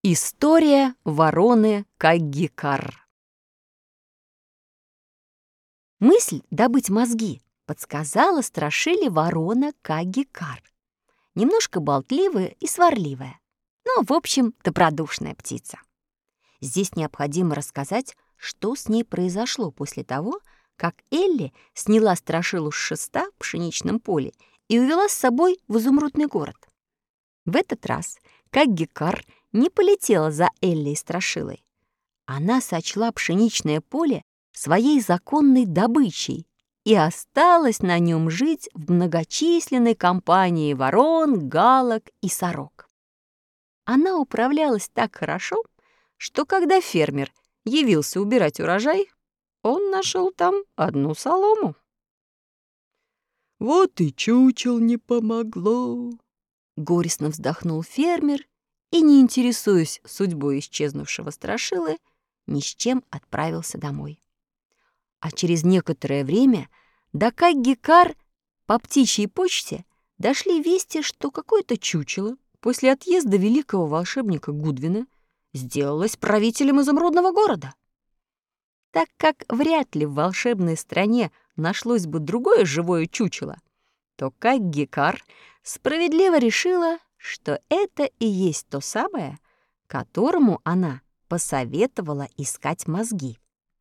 История вороны Каггикар. Мысль добыть мозги подсказала страшиле ворона Каггикар. Немножко болтливая и сварливая, но, в общем, добродушная птица. Здесь необходимо рассказать, что с ней произошло после того, как Элли сняла страшилу с шеста в пшеничном поле и увела с собой в изумрудный город. В этот раз Каггикар не полетела за Элли и страшилой. Она сочла пшеничное поле своей законной добычей и осталась на нем жить в многочисленной компании ворон, галок и сорок. Она управлялась так хорошо, что когда фермер явился убирать урожай, он нашел там одну солому. «Вот и чучел не помогло», — горестно вздохнул фермер и, не интересуясь судьбой исчезнувшего страшилы, ни с чем отправился домой. А через некоторое время до Каггикар по птичьей почте дошли вести, что какое-то чучело после отъезда великого волшебника Гудвина сделалось правителем изумрудного города. Так как вряд ли в волшебной стране нашлось бы другое живое чучело, то Каггикар справедливо решила, что это и есть то самое, которому она посоветовала искать мозги.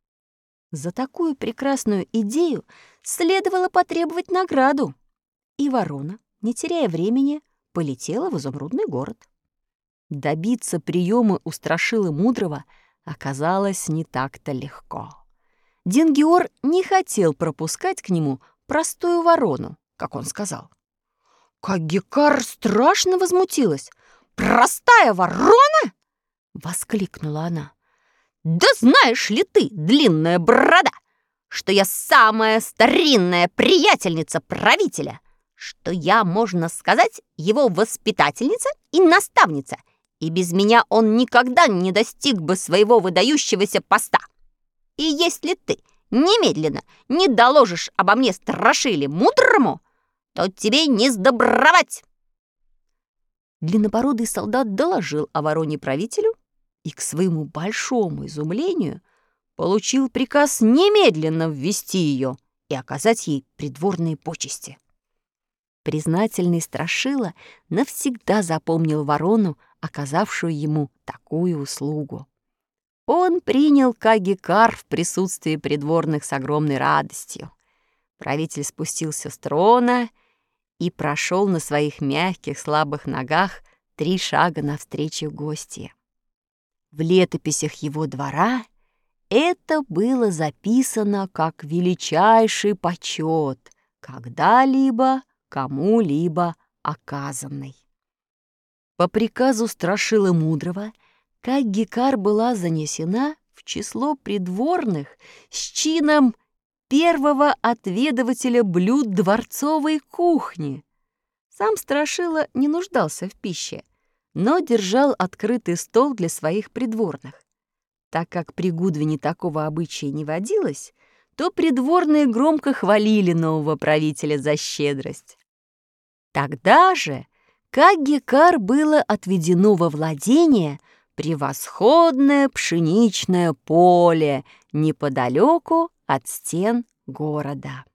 За такую прекрасную идею следовало потребовать награду, и ворона, не теряя времени, полетела в изумрудный город. Добиться приема у страшилы мудрого оказалось не так-то легко. Дингиор не хотел пропускать к нему простую ворону, как он сказал. Каггикар страшно возмутилась. «Простая ворона?» — воскликнула она. «Да знаешь ли ты, длинная борода, что я самая старинная приятельница правителя, что я, можно сказать, его воспитательница и наставница, и без меня он никогда не достиг бы своего выдающегося поста. И если ты немедленно не доложишь обо мне страшиле мудрому, то тебе не сдобровать!» Длиннобородый солдат доложил о вороне правителю и, к своему большому изумлению, получил приказ немедленно ввести ее и оказать ей придворные почести. Признательный страшила навсегда запомнил ворону, оказавшую ему такую услугу. Он принял Каггикар в присутствии придворных с огромной радостью. Правитель спустился с трона и прошел на своих мягких, слабых ногах 3 шага навстречу гостье. В летописях его двора это было записано как величайший почет, когда-либо кому-либо оказанный. По приказу страшилы мудрого Каггикар была занесена в число придворных с чином первого отведывателя блюд дворцовой кухни. Сам страшила не нуждался в пище, но держал открытый стол для своих придворных. Так как при Гудвине такого обычая не водилось, то придворные громко хвалили нового правителя за щедрость. Тогда же Каггикар было отведено во владение превосходное пшеничное поле неподалеку от стен города.